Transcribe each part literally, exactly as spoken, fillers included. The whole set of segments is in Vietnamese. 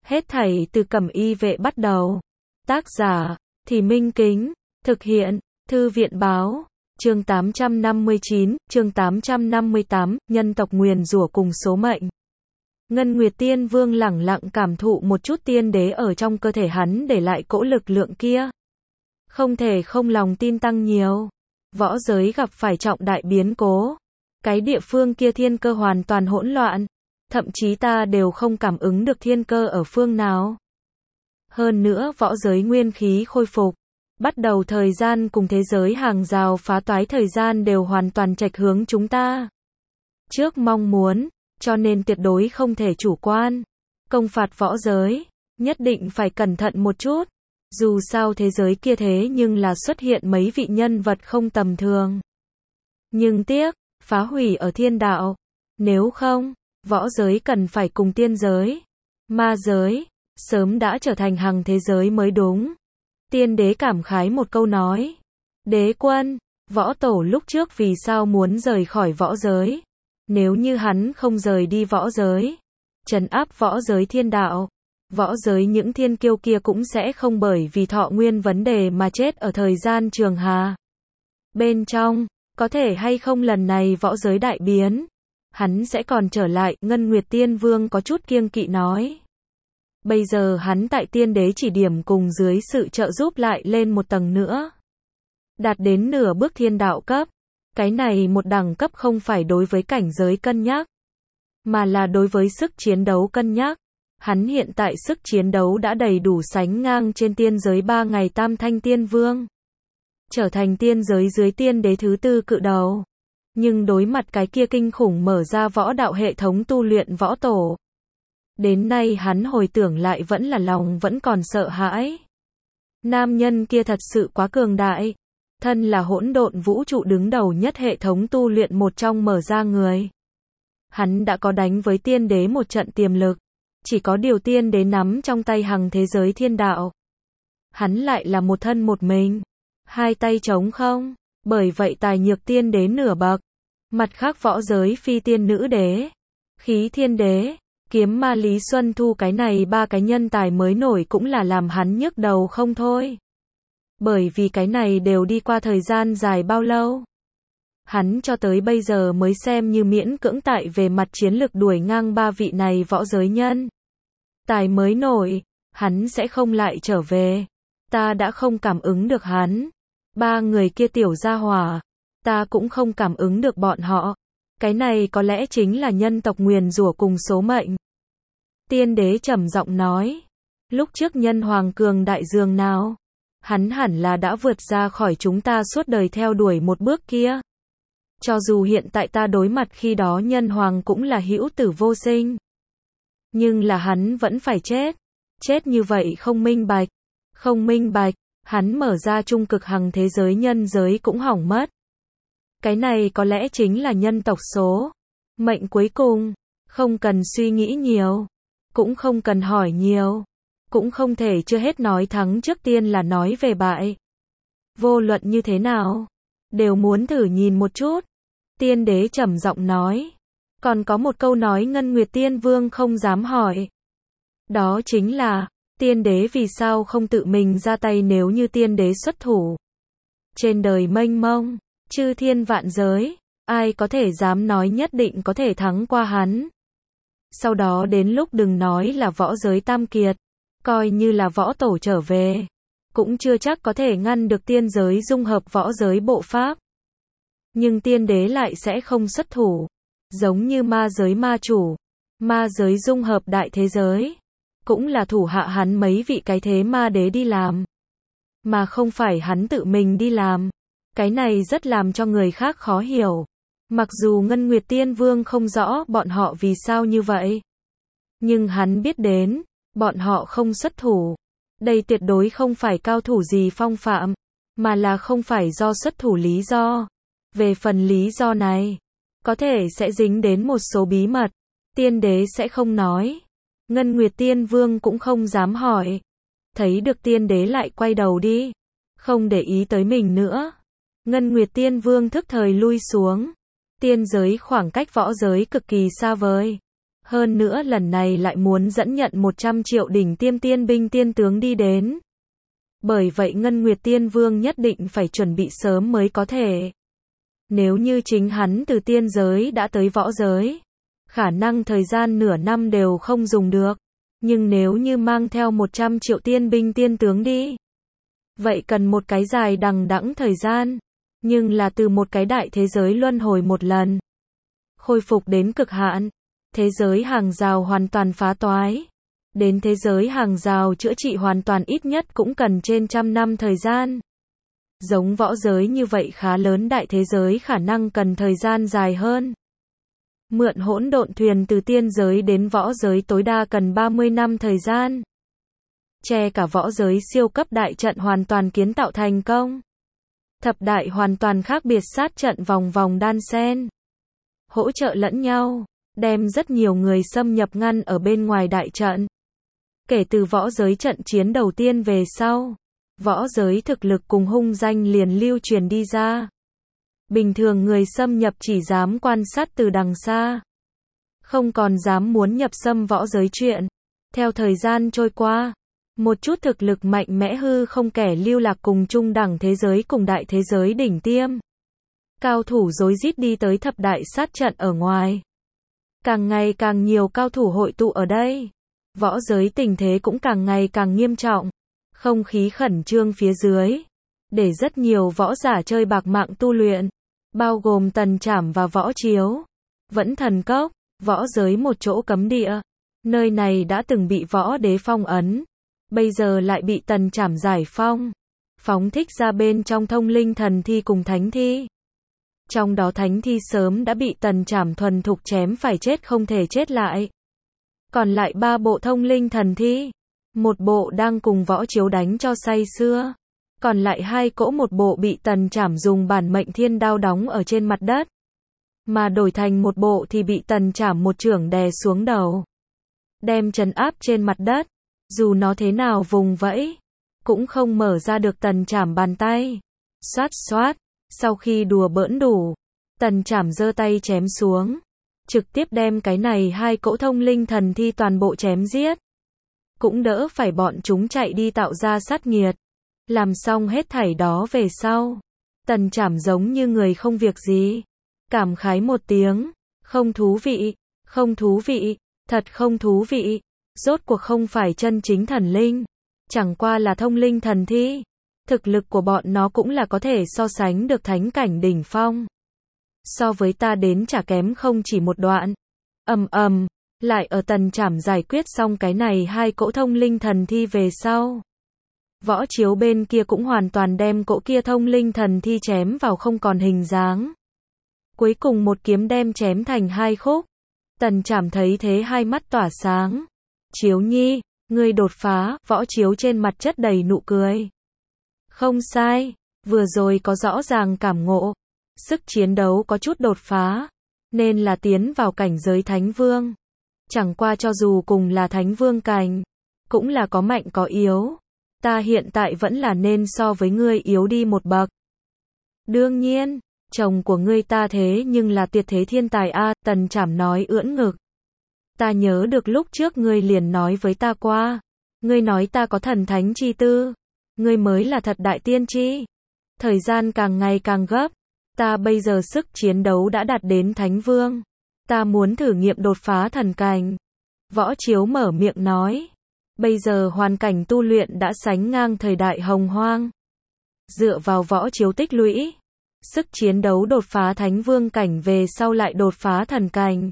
Hết thảy từ Cẩm Y Vệ bắt đầu. Tác giả, Thì Minh Kính. Thực hiện, Thư viện Báo. Chương tám trăm năm mươi chín, chương tám trăm năm mươi tám, nhân tộc nguyền rủa cùng số mệnh. Ngân Nguyệt Tiên Vương lẳng lặng cảm thụ một chút tiên đế ở trong cơ thể hắn để lại cỗ lực lượng kia. Không thể không lòng tin tăng nhiều. Võ giới gặp phải trọng đại biến cố. Cái địa phương kia thiên cơ hoàn toàn hỗn loạn. Thậm chí ta đều không cảm ứng được thiên cơ ở phương nào. Hơn nữa võ giới nguyên khí khôi phục. Bắt đầu thời gian cùng thế giới hàng rào phá toái thời gian đều hoàn toàn trạch hướng chúng ta. Trước mong muốn, cho nên tuyệt đối không thể chủ quan. Công phạt võ giới, nhất định phải cẩn thận một chút. Dù sao thế giới kia thế nhưng là xuất hiện mấy vị nhân vật không tầm thường. Nhưng tiếc, phá hủy ở thiên đạo. Nếu không, võ giới cần phải cùng tiên giới, ma giới, sớm đã trở thành hằng thế giới mới đúng. Tiên đế cảm khái một câu nói. Đế quân, võ tổ lúc trước vì sao muốn rời khỏi võ giới? Nếu như hắn không rời đi võ giới, trấn áp võ giới thiên đạo, võ giới những thiên kiêu kia cũng sẽ không bởi vì thọ nguyên vấn đề mà chết ở thời gian trường hà. Bên trong, có thể hay không lần này võ giới đại biến, hắn sẽ còn trở lại, Ngân Nguyệt Tiên Vương có chút kiêng kỵ nói. Bây giờ hắn tại tiên đế chỉ điểm cùng dưới sự trợ giúp lại lên một tầng nữa. Đạt đến nửa bước thiên đạo cấp. Cái này một đẳng cấp không phải đối với cảnh giới cân nhắc, mà là đối với sức chiến đấu cân nhắc. Hắn hiện tại sức chiến đấu đã đầy đủ sánh ngang trên tiên giới ba ngày tam thanh tiên vương. Trở thành tiên giới dưới tiên đế thứ tư cự đầu. Nhưng đối mặt cái kia kinh khủng mở ra võ đạo hệ thống tu luyện võ tổ. Đến nay hắn hồi tưởng lại vẫn là lòng vẫn còn sợ hãi. Nam nhân kia thật sự quá cường đại. Thân là hỗn độn vũ trụ đứng đầu nhất hệ thống tu luyện một trong mở ra người. Hắn đã có đánh với tiên đế một trận tiềm lực. Chỉ có điều tiên đế nắm trong tay hằng thế giới thiên đạo. Hắn lại là một thân một mình. Hai tay trống không. Bởi vậy tài nhược tiên đế nửa bậc. Mặt khác võ giới phi tiên nữ đế. Khí thiên đế. Kiếm ma Lý Xuân Thu cái này ba cái nhân tài mới nổi cũng là làm hắn nhức đầu không thôi. Bởi vì cái này đều đi qua thời gian dài bao lâu. Hắn cho tới bây giờ mới xem như miễn cưỡng tại về mặt chiến lực đuổi ngang ba vị này võ giới nhân. Tài mới nổi, hắn sẽ không lại trở về. Ta đã không cảm ứng được hắn. Ba người kia tiểu gia hỏa, ta cũng không cảm ứng được bọn họ. Cái này có lẽ chính là nhân tộc nguyền rủa cùng số mệnh. Tiên đế trầm giọng nói. Lúc trước nhân hoàng cường đại dường nào? Hắn hẳn là đã vượt ra khỏi chúng ta suốt đời theo đuổi một bước kia. Cho dù hiện tại ta đối mặt khi đó nhân hoàng cũng là hữu tử vô sinh. Nhưng là hắn vẫn phải chết. Chết như vậy không minh bạch. Không minh bạch, hắn mở ra trung cực hằng thế giới nhân giới cũng hỏng mất. Cái này có lẽ chính là nhân tộc số. Mệnh cuối cùng, không cần suy nghĩ nhiều. Cũng không cần hỏi nhiều. Cũng không thể chưa hết nói thắng trước tiên là nói về bại. Vô luận như thế nào, đều muốn thử nhìn một chút. Tiên đế trầm giọng nói. Còn có một câu nói Ngân Nguyệt Tiên Vương không dám hỏi. Đó chính là, tiên đế vì sao không tự mình ra tay nếu như tiên đế xuất thủ. Trên đời mênh mông, chư thiên vạn giới, ai có thể dám nói nhất định có thể thắng qua hắn. Sau đó đến lúc đừng nói là võ giới tam kiệt. Coi như là võ tổ trở về, cũng chưa chắc có thể ngăn được tiên giới dung hợp võ giới bộ pháp. Nhưng tiên đế lại sẽ không xuất thủ. Giống như ma giới ma chủ, ma giới dung hợp đại thế giới, cũng là thủ hạ hắn mấy vị cái thế ma đế đi làm. Mà không phải hắn tự mình đi làm. Cái này rất làm cho người khác khó hiểu. Mặc dù Ngân Nguyệt Tiên Vương không rõ bọn họ vì sao như vậy. Nhưng hắn biết đến. Bọn họ không xuất thủ. Đây tuyệt đối không phải cao thủ gì phong phạm, mà là không phải do xuất thủ lý do. Về phần lý do này, có thể sẽ dính đến một số bí mật. Tiên đế sẽ không nói. Ngân Nguyệt Tiên Vương cũng không dám hỏi. Thấy được tiên đế lại quay đầu đi. Không để ý tới mình nữa. Ngân Nguyệt Tiên Vương thức thời lui xuống. Tiên giới khoảng cách võ giới cực kỳ xa vời. Hơn nữa lần này lại muốn dẫn nhận một trăm triệu đỉnh tiêm tiên binh tiên tướng đi đến. Bởi vậy Ngân Nguyệt Tiên Vương nhất định phải chuẩn bị sớm mới có thể. Nếu như chính hắn từ tiên giới đã tới võ giới, khả năng thời gian nửa năm đều không dùng được. Nhưng nếu như mang theo một trăm triệu tiên binh tiên tướng đi, vậy cần một cái dài đằng đẵng thời gian. Nhưng là từ một cái đại thế giới luân hồi một lần, khôi phục đến cực hạn, thế giới hàng rào hoàn toàn phá toái, đến thế giới hàng rào chữa trị hoàn toàn ít nhất cũng cần trên trăm năm thời gian. Giống võ giới như vậy khá lớn đại thế giới khả năng cần thời gian dài hơn. Mượn hỗn độn thuyền từ tiên giới đến võ giới tối đa cần ba mươi năm thời gian. Che cả võ giới siêu cấp đại trận hoàn toàn kiến tạo thành công. Thập đại hoàn toàn khác biệt sát trận vòng vòng đan xen, hỗ trợ lẫn nhau, đem rất nhiều người xâm nhập ngăn ở bên ngoài đại trận. Kể từ võ giới trận chiến đầu tiên về sau, võ giới thực lực cùng hung danh liền lưu truyền đi ra. Bình thường người xâm nhập chỉ dám quan sát từ đằng xa, không còn dám muốn nhập xâm võ giới chuyện. Theo thời gian trôi qua, một chút thực lực mạnh mẽ hư không kẻ lưu lạc cùng trung đẳng thế giới cùng đại thế giới đỉnh tiêm. Cao thủ rối rít đi tới thập đại sát trận ở ngoài. Càng ngày càng nhiều cao thủ hội tụ ở đây. Võ giới tình thế cũng càng ngày càng nghiêm trọng. Không khí khẩn trương phía dưới. Để rất nhiều võ giả chơi bạc mạng tu luyện. Bao gồm Tần Trảm và Võ Chiếu. Vẫn Thần Cốc, võ giới một chỗ cấm địa. Nơi này đã từng bị võ đế phong ấn. Bây giờ lại bị Tần Trảm giải phong. Phóng thích ra bên trong thông linh thần thi cùng thánh thi. Trong đó thánh thi sớm đã bị Tần Trảm thuần thục chém phải chết không thể chết lại. Còn lại ba bộ thông linh thần thi. Một bộ đang cùng Võ Chiếu đánh cho say sưa. Còn lại hai cỗ một bộ bị Tần Trảm dùng bản mệnh thiên đao đóng ở trên mặt đất. Mà đổi thành một bộ thì bị Tần Trảm một chưởng đè xuống đầu. Đem trấn áp trên mặt đất. Dù nó thế nào vùng vẫy, cũng không mở ra được Tần Trảm bàn tay. Xoát xoát, sau khi đùa bỡn đủ, Tần Trảm giơ tay chém xuống. Trực tiếp đem cái này hai cỗ thông linh thần thi toàn bộ chém giết. Cũng đỡ phải bọn chúng chạy đi tạo ra sát nghiệt. Làm xong hết thảy đó về sau, Tần Trảm giống như người không việc gì. Cảm khái một tiếng, không thú vị, không thú vị, thật không thú vị. Rốt cuộc không phải chân chính thần linh, chẳng qua là thông linh thần thi. Thực lực của bọn nó cũng là có thể so sánh được thánh cảnh đỉnh phong. So với ta đến chả kém không chỉ một đoạn. Ầm ầm, lại ở Tần Trảm giải quyết xong cái này hai cỗ thông linh thần thi về sau. Võ Chiếu bên kia cũng hoàn toàn đem cỗ kia thông linh thần thi chém vào không còn hình dáng. Cuối cùng một kiếm đem chém thành hai khúc. Tần Trảm thấy thế hai mắt tỏa sáng. Chiếu nhi, ngươi đột phá, Võ Chiếu trên mặt chất đầy nụ cười. Không sai, vừa rồi có rõ ràng cảm ngộ. Sức chiến đấu có chút đột phá, nên là tiến vào cảnh giới Thánh Vương. Chẳng qua cho dù cùng là Thánh Vương cảnh, cũng là có mạnh có yếu. Ta hiện tại vẫn là nên so với ngươi yếu đi một bậc. Đương nhiên, chồng của ngươi ta thế nhưng là tuyệt thế thiên tài a, Tần Trảm nói ưỡn ngực. Ta nhớ được lúc trước ngươi liền nói với ta qua. Ngươi nói ta có thần thánh chi tư. Ngươi mới là thật đại tiên tri. Thời gian càng ngày càng gấp. Ta bây giờ sức chiến đấu đã đạt đến Thánh Vương. Ta muốn thử nghiệm đột phá thần cảnh. Võ Chiếu mở miệng nói. Bây giờ hoàn cảnh tu luyện đã sánh ngang thời đại hồng hoang. Dựa vào Võ Chiếu tích lũy. Sức chiến đấu đột phá Thánh Vương cảnh về sau lại đột phá thần cảnh.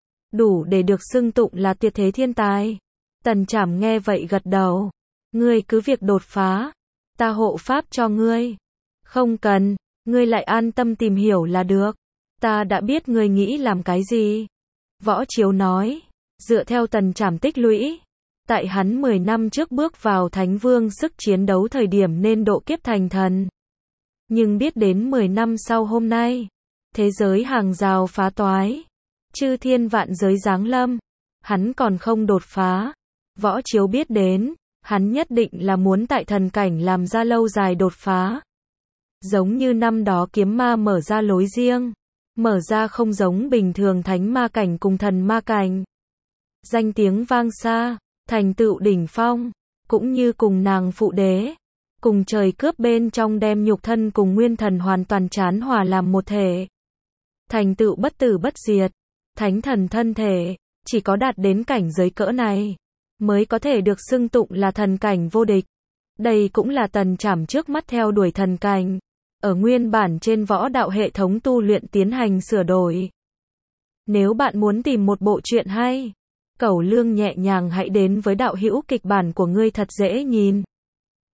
Đủ để được xưng tụng là tuyệt thế thiên tài. Tần Trảm nghe vậy gật đầu. Ngươi cứ việc đột phá. Ta hộ pháp cho ngươi. Không cần, ngươi lại an tâm tìm hiểu là được. Ta đã biết ngươi nghĩ làm cái gì. Võ Chiếu nói. Dựa theo Tần Trảm tích lũy. Tại hắn mười năm trước bước vào Thánh Vương sức chiến đấu thời điểm nên độ kiếp thành thần. Nhưng biết đến mười năm sau hôm nay. Thế giới hàng rào phá toái. Chư thiên vạn giới giáng lâm. Hắn còn không đột phá. Võ Chiếu biết đến. Hắn nhất định là muốn tại thần cảnh làm ra lâu dài đột phá. Giống như năm đó kiếm ma mở ra lối riêng. Mở ra không giống bình thường thánh ma cảnh cùng thần ma cảnh. danh tiếng vang xa, thành tựu đỉnh phong, cũng như cùng nàng phụ đế, cùng trời cướp bên trong đem nhục thân cùng nguyên thần hoàn toàn chán hòa làm một thể. Thành tựu bất tử bất diệt, thánh thần thân thể, chỉ có đạt đến cảnh giới cỡ này, mới có thể được xưng tụng là thần cảnh vô địch. Đây cũng là Tần Trảm trước mắt theo đuổi thần cảnh, ở nguyên bản trên võ đạo hệ thống tu luyện tiến hành sửa đổi. Nếu bạn muốn tìm một bộ truyện hay, Cẩu Lương nhẹ nhàng hãy đến với đạo hữu kịch bản của ngươi thật dễ nhìn.